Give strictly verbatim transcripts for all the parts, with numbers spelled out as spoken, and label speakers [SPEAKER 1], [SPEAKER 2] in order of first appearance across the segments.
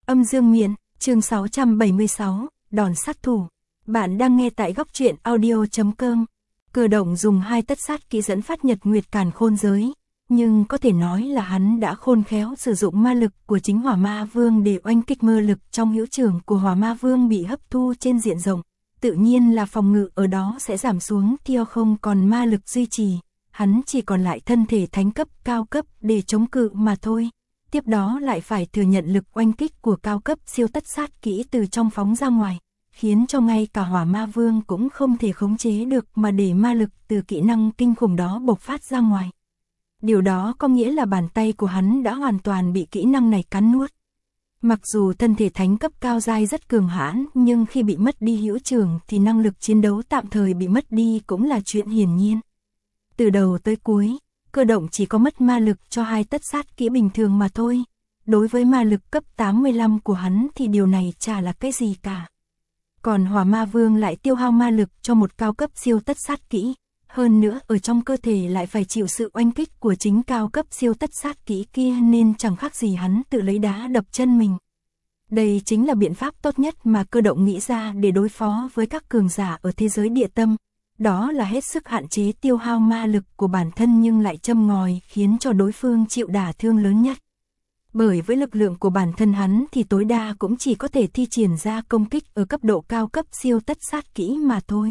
[SPEAKER 1] Âm dương miện, chương sáu trăm bảy mươi sáu, đòn sát thủ. Bạn đang nghe tại góc truyện audio.com. Cơ động dùng hai tất sát kỹ dẫn phát nhật nguyệt càn khôn giới, nhưng có thể nói là hắn đã khôn khéo sử dụng ma lực của chính Hỏa Ma Vương để oanh kích mơ lực trong hữu trường của Hỏa Ma Vương bị hấp thu trên diện rộng. Tự nhiên là phòng ngự ở đó sẽ giảm xuống theo không còn ma lực duy trì, hắn chỉ còn lại thân thể thánh cấp cao cấp để chống cự mà thôi. Tiếp đó lại phải thừa nhận lực oanh kích của cao cấp siêu tất sát kỹ từ trong phóng ra ngoài, khiến cho ngay cả Hỏa Ma Vương cũng không thể khống chế được mà để ma lực từ kỹ năng kinh khủng đó bộc phát ra ngoài. Điều đó có nghĩa là bàn tay của hắn đã hoàn toàn bị kỹ năng này cắn nuốt. Mặc dù thân thể thánh cấp cao giai rất cường hãn, nhưng khi bị mất đi hữu trường thì năng lực chiến đấu tạm thời bị mất đi cũng là chuyện hiển nhiên. Từ đầu tới cuối, Cơ động chỉ có mất ma lực cho hai tất sát kỹ bình thường mà thôi. Đối với ma lực cấp tám mươi lăm của hắn thì điều này chả là cái gì cả. Còn Hỏa Ma Vương lại tiêu hao ma lực cho một cao cấp siêu tất sát kỹ. Hơn nữa ở trong cơ thể lại phải chịu sự oanh kích của chính cao cấp siêu tất sát kỹ kia, nên chẳng khác gì hắn tự lấy đá đập chân mình. Đây chính là biện pháp tốt nhất mà Cơ động nghĩ ra để đối phó với các cường giả ở thế giới địa tâm. Đó là hết sức hạn chế tiêu hao ma lực của bản thân nhưng lại châm ngòi khiến cho đối phương chịu đả thương lớn nhất. Bởi với lực lượng của bản thân hắn thì tối đa cũng chỉ có thể thi triển ra công kích ở cấp độ cao cấp siêu tất sát kỹ mà thôi.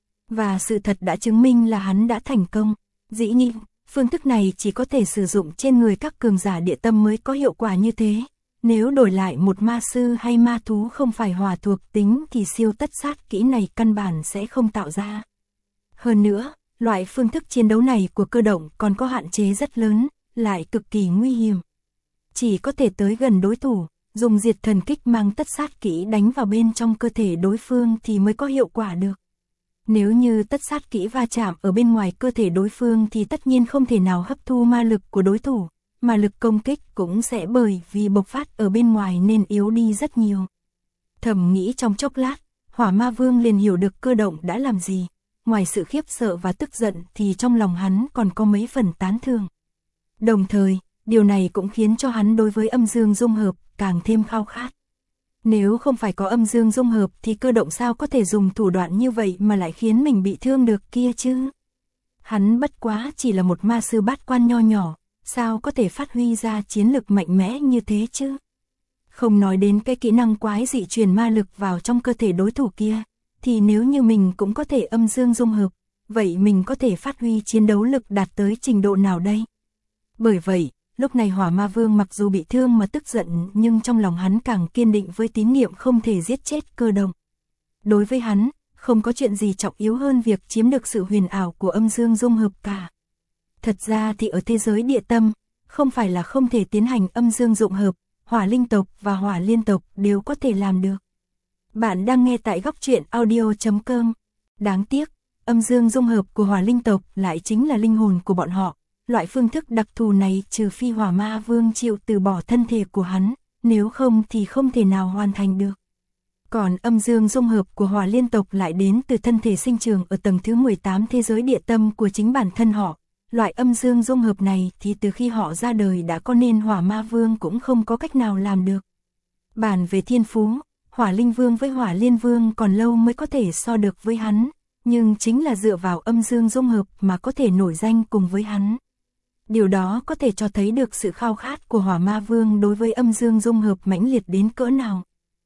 [SPEAKER 1] Và sự thật đã chứng minh là hắn đã thành công. Dĩ nhiên, phương thức này chỉ có thể sử dụng trên người các cường giả địa tâm mới có hiệu quả như thế. Nếu đổi lại một ma sư hay ma thú không phải hỏa thuộc tính thì siêu tất sát kỹ này căn bản sẽ không tạo ra. Hơn nữa, loại phương thức chiến đấu này của Cơ động còn có hạn chế rất lớn, lại cực kỳ nguy hiểm. Chỉ có thể tới gần đối thủ, dùng diệt thần kích mang tất sát kỹ đánh vào bên trong cơ thể đối phương thì mới có hiệu quả được. Nếu như tất sát kỹ va chạm ở bên ngoài cơ thể đối phương thì tất nhiên không thể nào hấp thu ma lực của đối thủ, mà lực công kích cũng sẽ bởi vì bộc phát ở bên ngoài nên yếu đi rất nhiều. Thầm nghĩ trong chốc lát, Hỏa Ma Vương liền hiểu được Cơ động đã làm gì. Ngoài sự khiếp sợ và tức giận thì trong lòng hắn còn có mấy phần tán thưởng. Đồng thời, điều này cũng khiến cho hắn đối với âm dương dung hợp càng thêm khao khát. Nếu không phải có âm dương dung hợp thì Cơ động sao có thể dùng thủ đoạn như vậy mà lại khiến mình bị thương được kia chứ? Hắn bất quá chỉ là một ma sư bát quan nho nhỏ, sao có thể phát huy ra chiến lực mạnh mẽ như thế chứ? Không nói đến cái kỹ năng quái dị truyền ma lực vào trong cơ thể đối thủ kia, thì nếu như mình cũng có thể âm dương dung hợp, vậy mình có thể phát huy chiến đấu lực đạt tới trình độ nào đây? Bởi vậy, lúc này Hỏa Ma Vương mặc dù bị thương mà tức giận nhưng trong lòng hắn càng kiên định với tín niệm không thể giết chết Cơ động. Đối với hắn, không có chuyện gì trọng yếu hơn việc chiếm được sự huyền ảo của âm dương dung hợp cả. Thật ra thì ở thế giới địa tâm, không phải là không thể tiến hành âm dương dung hợp, Hỏa Linh tộc và Hỏa Liên tộc đều có thể làm được. Bạn đang nghe tại góc truyện audio.com. Đáng tiếc, âm dương dung hợp của Hỏa Linh tộc lại chính là linh hồn của bọn họ. Loại phương thức đặc thù này trừ phi Hỏa Ma Vương chịu từ bỏ thân thể của hắn, nếu không thì không thể nào hoàn thành được. Còn âm dương dung hợp của Hỏa Liên tộc lại đến từ thân thể sinh trưởng ở tầng thứ mười tám thế giới địa tâm của chính bản thân họ. Loại âm dương dung hợp này thì từ khi họ ra đời đã có nên Hỏa Ma Vương cũng không có cách nào làm được. Bàn về thiên phú, Hỏa Linh Vương với Hỏa Liên Vương còn lâu mới có thể so được với hắn, nhưng chính là dựa vào âm dương dung hợp mà có thể nổi danh cùng với hắn. Điều đó có thể cho thấy được sự khao khát của Hỏa Ma Vương đối với âm dương dung hợp mãnh liệt đến cỡ nào.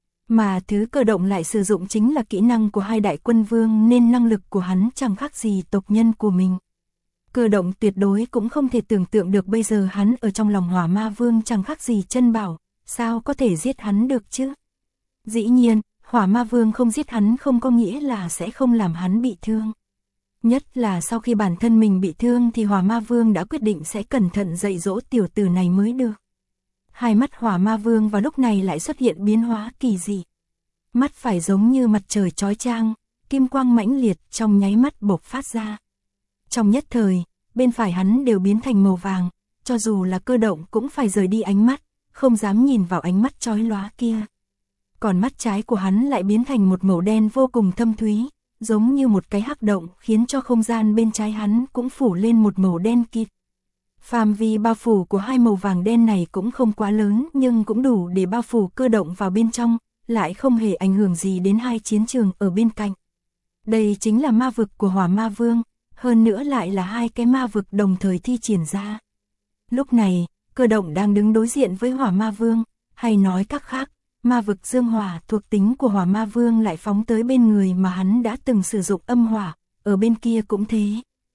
[SPEAKER 1] Mà thứ Cơ động lại sử dụng chính là kỹ năng của hai đại quân vương nên năng lực của hắn chẳng khác gì tộc nhân của mình. Cơ động tuyệt đối cũng không thể tưởng tượng được bây giờ hắn ở trong lòng Hỏa Ma Vương chẳng khác gì chân bảo, sao có thể giết hắn được chứ? Dĩ nhiên, Hỏa Ma Vương không giết hắn không có nghĩa là sẽ không làm hắn bị thương. Nhất là sau khi bản thân mình bị thương thì Hỏa Ma Vương đã quyết định sẽ cẩn thận dạy dỗ tiểu tử này mới được. Hai mắt Hỏa Ma Vương vào lúc này lại xuất hiện biến hóa kỳ dị. Mắt phải giống như mặt trời chói chang, kim quang mãnh liệt trong nháy mắt bộc phát ra. Trong nhất thời, bên phải hắn đều biến thành màu vàng, cho dù là Cơ động cũng phải rời đi ánh mắt, không dám nhìn vào ánh mắt chói lóa kia. Còn mắt trái của hắn lại biến thành một màu đen vô cùng thâm thúy, giống như một cái hắc động khiến cho không gian bên trái hắn cũng phủ lên một màu đen kịt. Phạm vi bao phủ của hai màu vàng đen này cũng không quá lớn nhưng cũng đủ để bao phủ cơ động vào bên trong, lại không hề ảnh hưởng gì đến hai chiến trường ở bên cạnh. Đây chính là ma vực của Hỏa Ma Vương, hơn nữa lại là hai cái ma vực đồng thời thi triển ra. Lúc này, cơ động đang đứng đối diện với Hỏa Ma Vương, hay nói cách khác, ma vực dương hỏa thuộc tính của Hỏa Ma Vương lại phóng tới bên người mà hắn đã từng sử dụng âm hỏa, ở bên kia cũng thế.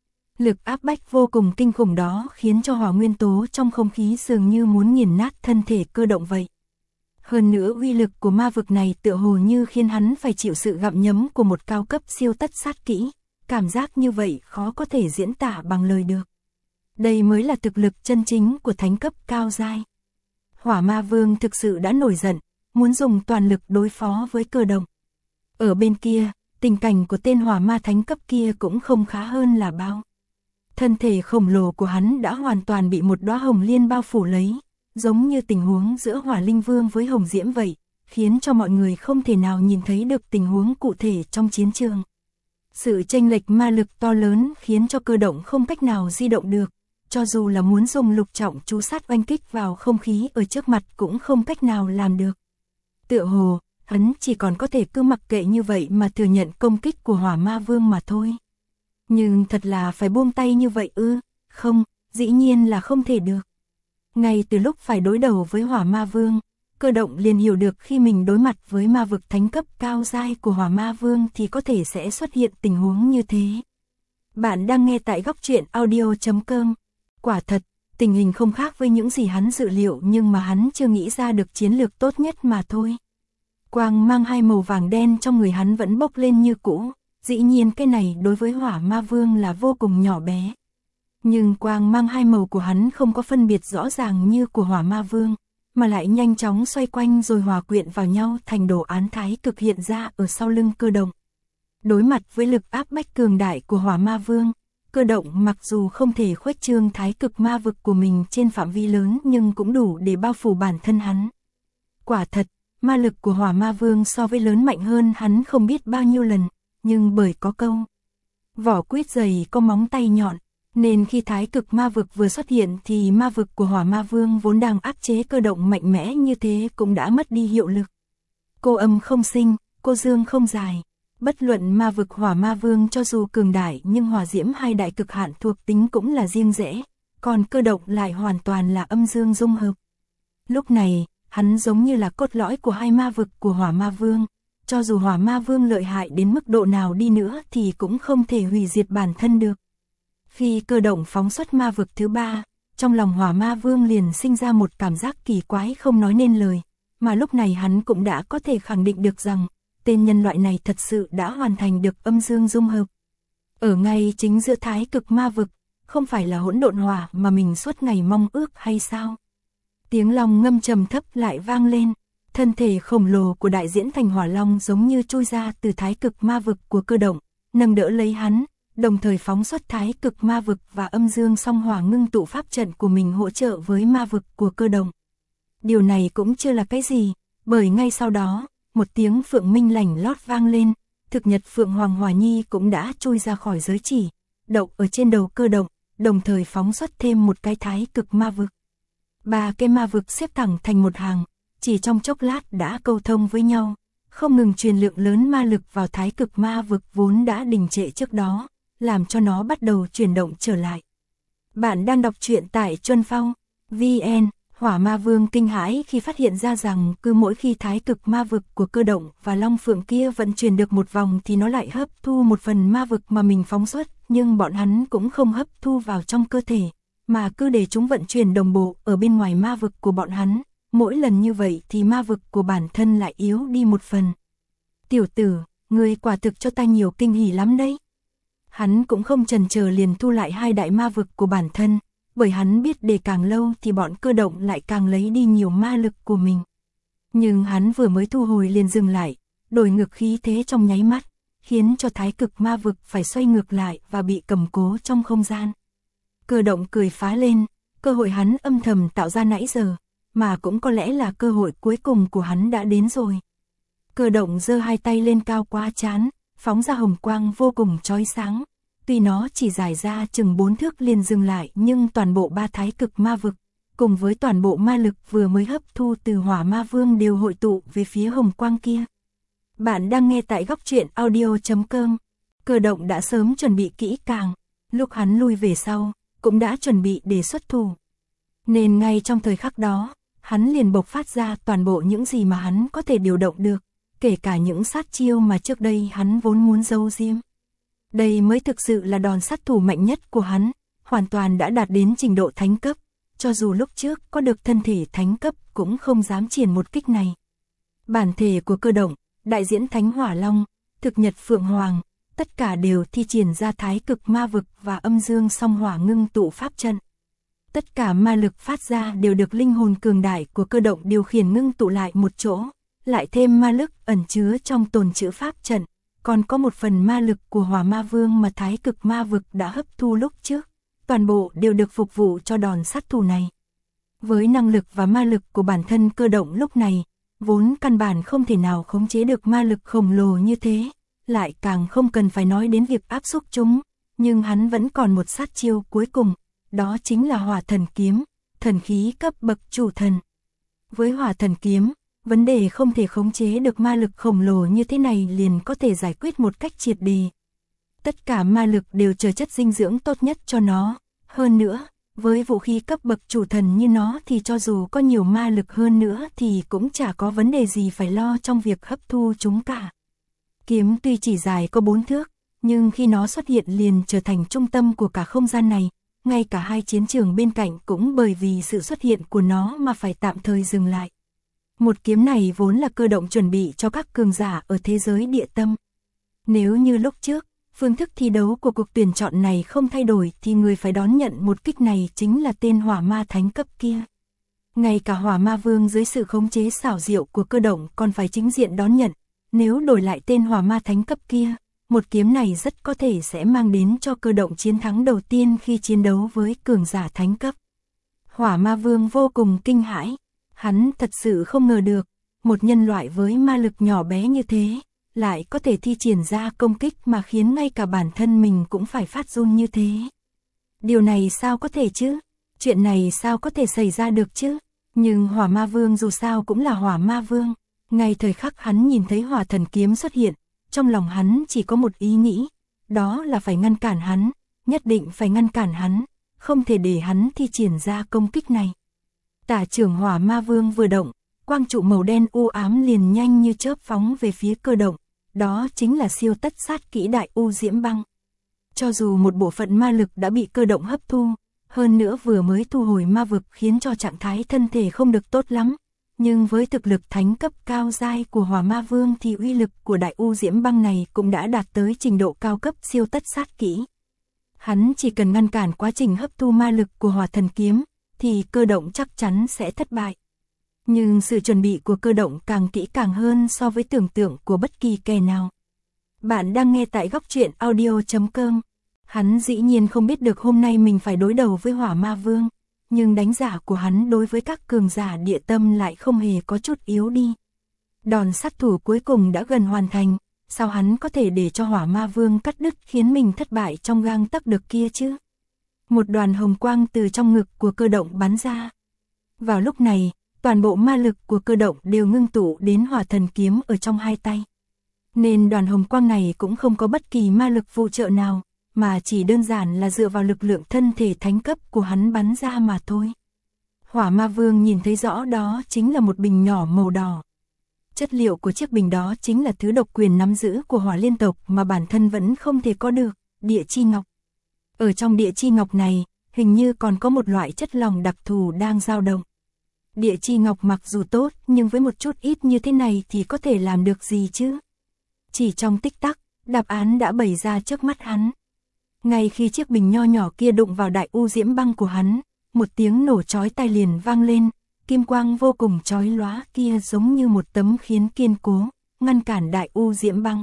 [SPEAKER 1] Lực áp bách vô cùng kinh khủng đó khiến cho hỏa nguyên tố trong không khí dường như muốn nghiền nát thân thể cơ động vậy. Hơn nữa uy lực của ma vực này tựa hồ như khiến hắn phải chịu sự gặm nhấm của một cao cấp siêu tất sát kỹ, cảm giác như vậy khó có thể diễn tả bằng lời được. Đây mới là thực lực chân chính của thánh cấp cao giai. Hỏa Ma Vương thực sự đã nổi giận, muốn dùng toàn lực đối phó với cơ động. Ở bên kia, tình cảnh của tên hỏa ma thánh cấp kia cũng không khá hơn là bao. Thân thể khổng lồ của hắn đã hoàn toàn bị một đóa hồng liên bao phủ lấy, giống như tình huống giữa Hỏa Linh Vương với Hồng Diễm vậy, khiến cho mọi người không thể nào nhìn thấy được tình huống cụ thể trong chiến trường. Sự chênh lệch ma lực to lớn khiến cho cơ động không cách nào di động được, cho dù là muốn dùng lục trọng chú sát oanh kích vào không khí ở trước mặt cũng không cách nào làm được. Tựa hồ, hắn chỉ còn có thể cứ mặc kệ như vậy mà thừa nhận công kích của Hỏa Ma Vương mà thôi. Nhưng thật là phải buông tay như vậy ư? Không, dĩ nhiên là không thể được. Ngay từ lúc phải đối đầu với Hỏa Ma Vương, cơ động liền hiểu được khi mình đối mặt với ma vực thánh cấp cao giai của Hỏa Ma Vương thì có thể sẽ xuất hiện tình huống như thế. Bạn đang nghe tại góc truyện audio chấm com. Quả thật, tình hình không khác với những gì hắn dự liệu nhưng mà hắn chưa nghĩ ra được chiến lược tốt nhất mà thôi. Quang mang hai màu vàng đen trong người hắn vẫn bốc lên như cũ, dĩ nhiên cái này đối với Hỏa Ma Vương là vô cùng nhỏ bé. Nhưng quang mang hai màu của hắn không có phân biệt rõ ràng như của Hỏa Ma Vương, mà lại nhanh chóng xoay quanh rồi hòa quyện vào nhau thành đồ án thái cực hiện ra ở sau lưng cơ động. Đối mặt với lực áp bách cường đại của Hỏa Ma Vương, cơ động mặc dù không thể khuếch trương thái cực ma vực của mình trên phạm vi lớn nhưng cũng đủ để bao phủ bản thân hắn. Quả thật, ma lực của Hỏa Ma Vương so với lớn mạnh hơn hắn không biết bao nhiêu lần, nhưng bởi có câu vỏ quýt dày có móng tay nhọn, nên khi thái cực ma vực vừa xuất hiện thì ma vực của Hỏa Ma Vương vốn đang áp chế cơ động mạnh mẽ như thế cũng đã mất đi hiệu lực. Cô âm không sinh, cô dương không dài. Bất luận ma vực Hỏa Ma Vương cho dù cường đại nhưng hỏa diễm hai đại cực hạn thuộc tính cũng là riêng rẽ, còn cơ động lại hoàn toàn là âm dương dung hợp. Lúc này, hắn giống như là cốt lõi của hai ma vực của Hỏa Ma Vương, cho dù Hỏa Ma Vương lợi hại đến mức độ nào đi nữa thì cũng không thể hủy diệt bản thân được. Khi cơ động phóng xuất ma vực thứ ba, trong lòng Hỏa Ma Vương liền sinh ra một cảm giác kỳ quái không nói nên lời, mà lúc này hắn cũng đã có thể khẳng định được rằng tên nhân loại này thật sự đã hoàn thành được âm dương dung hợp. Ở ngay chính giữa thái cực ma vực, không phải là hỗn độn hỏa mà mình suốt ngày mong ước hay sao? Tiếng long ngâm trầm thấp lại vang lên, thân thể khổng lồ của đại diễn thành hỏa long giống như chui ra từ thái cực ma vực của cơ động, nâng đỡ lấy hắn, đồng thời phóng xuất thái cực ma vực và âm dương song hỏa ngưng tụ pháp trận của mình hỗ trợ với ma vực của cơ động. Điều này cũng chưa là cái gì, bởi ngay sau đó, một tiếng phượng minh lành lót vang lên, thực nhật Phượng Hoàng Hỏa Nhi cũng đã chui ra khỏi giới chỉ, đậu ở trên đầu cơ động, đồng thời phóng xuất thêm một cái thái cực ma vực. Ba cái ma vực xếp thẳng thành một hàng, chỉ trong chốc lát đã câu thông với nhau, không ngừng truyền lượng lớn ma lực vào thái cực ma vực vốn đã đình trệ trước đó, làm cho nó bắt đầu chuyển động trở lại. Bạn đang đọc truyện tại Chuân Phong vê en. Hỏa Ma Vương kinh hãi khi phát hiện ra rằng cứ mỗi khi thái cực ma vực của cơ động và long phượng kia vận chuyển được một vòng thì nó lại hấp thu một phần ma vực mà mình phóng xuất, nhưng bọn hắn cũng không hấp thu vào trong cơ thể, mà cứ để chúng vận chuyển đồng bộ ở bên ngoài ma vực của bọn hắn. Mỗi lần như vậy thì ma vực của bản thân lại yếu đi một phần. Tiểu tử, ngươi quả thực cho ta nhiều kinh hỉ lắm đấy. Hắn cũng không chần chờ liền thu lại hai đại ma vực của bản thân, bởi hắn biết để càng lâu thì bọn cơ động lại càng lấy đi nhiều ma lực của mình. Nhưng hắn vừa mới thu hồi liền dừng lại, đổi ngược khí thế trong nháy mắt, khiến cho thái cực ma vực phải xoay ngược lại và bị cầm cố trong không gian. Cơ động cười phá lên, cơ hội hắn âm thầm tạo ra nãy giờ, mà cũng có lẽ là cơ hội cuối cùng của hắn đã đến rồi. Cơ động giơ hai tay lên cao quá chán, phóng ra hồng quang vô cùng chói sáng, Tuy nó chỉ dài ra chừng bốn thước liền dừng lại, nhưng toàn bộ ba thái cực ma vực, cùng với toàn bộ ma lực vừa mới hấp thu từ Hỏa Ma Vương đều hội tụ về phía hồng quang kia. Bạn đang nghe tại góc truyện audio chấm com. Cơ động đã sớm chuẩn bị kỹ càng, lúc hắn lui về sau, cũng đã chuẩn bị để xuất thủ. Nên ngay trong thời khắc đó, hắn liền bộc phát ra toàn bộ những gì mà hắn có thể điều động được, kể cả những sát chiêu mà trước đây hắn vốn muốn giấu giếm. Đây mới thực sự là đòn sát thủ mạnh nhất của hắn, hoàn toàn đã đạt đến trình độ thánh cấp, cho dù lúc trước có được thân thể thánh cấp cũng không dám triển một kích này. Bản thể của Cơ động, đại diễn Thánh Hỏa Long, thực nhật Phượng Hoàng, tất cả đều thi triển ra thái cực ma vực và âm dương song hỏa ngưng tụ pháp trận. Tất cả ma lực phát ra đều được linh hồn cường đại của Cơ động điều khiển ngưng tụ lại một chỗ, lại thêm ma lực ẩn chứa trong tồn trữ pháp trận, còn có một phần ma lực của Hỏa Ma Vương mà thái cực ma vực đã hấp thu lúc trước, toàn bộ đều được phục vụ cho đòn sát thủ này. Với năng lực và ma lực của bản thân Cơ động lúc này, vốn căn bản không thể nào khống chế được ma lực khổng lồ như thế, lại càng không cần phải nói đến việc áp xúc chúng, nhưng hắn vẫn còn một sát chiêu cuối cùng, đó chính là Hỏa Thần Kiếm, thần khí cấp bậc chủ thần. Với Hỏa Thần Kiếm, vấn đề không thể khống chế được ma lực khổng lồ như thế này liền có thể giải quyết một cách triệt đề. Tất cả ma lực đều chờ chất dinh dưỡng tốt nhất cho nó, hơn nữa, với vũ khí cấp bậc chủ thần như nó thì cho dù có nhiều ma lực hơn nữa thì cũng chả có vấn đề gì phải lo trong việc hấp thu chúng cả. Kiếm tuy chỉ dài có bốn thước, nhưng khi nó xuất hiện liền trở thành trung tâm của cả không gian này, ngay cả hai chiến trường bên cạnh cũng bởi vì sự xuất hiện của nó mà phải tạm thời dừng lại. Một kiếm này vốn là Cơ động chuẩn bị cho các cường giả ở thế giới địa tâm. Nếu như lúc trước, phương thức thi đấu của cuộc tuyển chọn này không thay đổi thì người phải đón nhận một kích này chính là tên Hỏa Ma Thánh cấp kia. Ngay cả Hỏa Ma Vương dưới sự khống chế xảo diệu của Cơ động còn phải chính diện đón nhận, nếu đổi lại tên Hỏa Ma Thánh cấp kia, một kiếm này rất có thể sẽ mang đến cho Cơ động chiến thắng đầu tiên khi chiến đấu với cường giả thánh cấp. Hỏa Ma Vương vô cùng kinh hãi, hắn thật sự không ngờ được, một nhân loại với ma lực nhỏ bé như thế, lại có thể thi triển ra công kích mà khiến ngay cả bản thân mình cũng phải phát run như thế. Điều này sao có thể chứ? Chuyện này sao có thể xảy ra được chứ? Nhưng Hỏa Ma Vương dù sao cũng là Hỏa Ma Vương, ngay thời khắc hắn nhìn thấy Hỏa Thần Kiếm xuất hiện, trong lòng hắn chỉ có một ý nghĩ, đó là phải ngăn cản hắn, nhất định phải ngăn cản hắn, không thể để hắn thi triển ra công kích này. Tả trưởng Hỏa Ma Vương vừa động, quang trụ màu đen u ám liền nhanh như chớp phóng về phía Cơ động, đó chính là siêu tất sát kỹ Đại U Diễm Băng. Cho dù một bộ phận ma lực đã bị Cơ động hấp thu, hơn nữa vừa mới thu hồi ma vực khiến cho trạng thái thân thể không được tốt lắm, nhưng với thực lực thánh cấp cao giai của Hỏa Ma Vương thì uy lực của Đại U Diễm Băng này cũng đã đạt tới trình độ cao cấp siêu tất sát kỹ. Hắn chỉ cần ngăn cản quá trình hấp thu ma lực của Hỏa Thần Kiếm, thì Cơ động chắc chắn sẽ thất bại. Nhưng sự chuẩn bị của Cơ động càng kỹ càng hơn so với tưởng tượng của bất kỳ kẻ nào. Bạn đang nghe tại góc truyện audio chấm com. Hắn dĩ nhiên không biết được hôm nay mình phải đối đầu với Hỏa Ma Vương, nhưng đánh giá của hắn đối với các cường giả địa tâm lại không hề có chút yếu đi. Đòn sát thủ cuối cùng đã gần hoàn thành, sao hắn có thể để cho Hỏa Ma Vương cắt đứt khiến mình thất bại trong gang tấc được kia chứ? Một đoàn hồng quang từ trong ngực của Cơ động bắn ra. Vào lúc này, toàn bộ ma lực của Cơ động đều ngưng tụ đến Hỏa Thần Kiếm ở trong hai tay. Nên đoàn hồng quang này cũng không có bất kỳ ma lực phụ trợ nào, mà chỉ đơn giản là dựa vào lực lượng thân thể thánh cấp của hắn bắn ra mà thôi. Hỏa Ma Vương nhìn thấy rõ đó chính là một bình nhỏ màu đỏ. Chất liệu của chiếc bình đó chính là thứ độc quyền nắm giữ của Hỏa Liên tộc mà bản thân vẫn không thể có được, Địa Chi Ngọc. Ở trong Địa Chi Ngọc này, hình như còn có một loại chất lỏng đặc thù đang dao động. Địa Chi Ngọc mặc dù tốt, nhưng với một chút ít như thế này thì có thể làm được gì chứ? Chỉ trong tích tắc, đáp án đã bày ra trước mắt hắn. Ngay khi chiếc bình nho nhỏ kia đụng vào Đại U Diễm Băng của hắn, một tiếng nổ chói tai liền vang lên, kim quang vô cùng chói lóa kia giống như một tấm khiên kiên cố, ngăn cản Đại U Diễm Băng.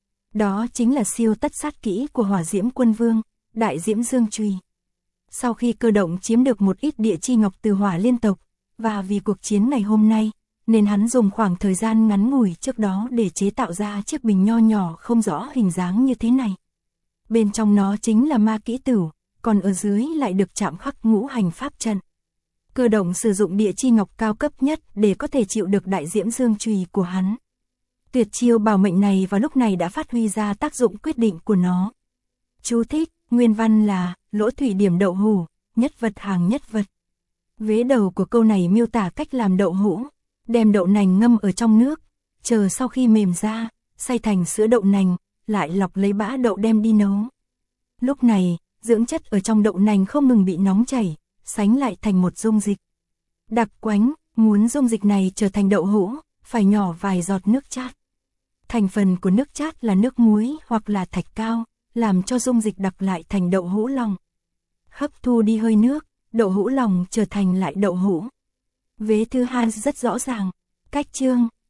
[SPEAKER 1] Đó chính là siêu tất sát kỹ của Hỏa Diễm Quân Vương, Đại Diễm Dương Chùy. Sau khi Cơ động chiếm được một ít Địa Chi Ngọc từ Hỏa Liên tộc, và vì cuộc chiến ngày hôm nay, nên hắn dùng khoảng thời gian ngắn ngủi trước đó để chế tạo ra chiếc bình nho nhỏ không rõ hình dáng như thế này. Bên trong nó chính là ma kỹ tửu, còn ở dưới lại được chạm khắc ngũ hành pháp trận. Cơ động sử dụng địa chi ngọc cao cấp nhất để có thể chịu được đại diễm dương chùy của hắn. Tuyệt chiêu bảo mệnh này vào lúc này đã phát huy ra tác dụng quyết định của nó. Chú thích, nguyên văn là, lỗ thủy điểm đậu hũ, nhất vật hàng nhất vật. Vế đầu của câu này miêu tả cách làm đậu hũ, đem đậu nành ngâm ở trong nước, chờ sau khi mềm ra, xay thành sữa đậu nành, lại lọc lấy bã đậu đem đi nấu. Lúc này, dưỡng chất ở trong đậu nành không ngừng bị nóng chảy, sánh lại thành một dung dịch đặc quánh, muốn dung dịch này trở thành đậu hũ, phải nhỏ vài giọt nước chát. Thành phần của nước chát là nước muối hoặc là thạch cao, làm cho dung dịch đặc lại thành đậu hũ lòng. Hấp thu đi hơi nước, đậu hũ lòng trở thành lại đậu hũ. Vế thứ hai rất rõ ràng, cách chương,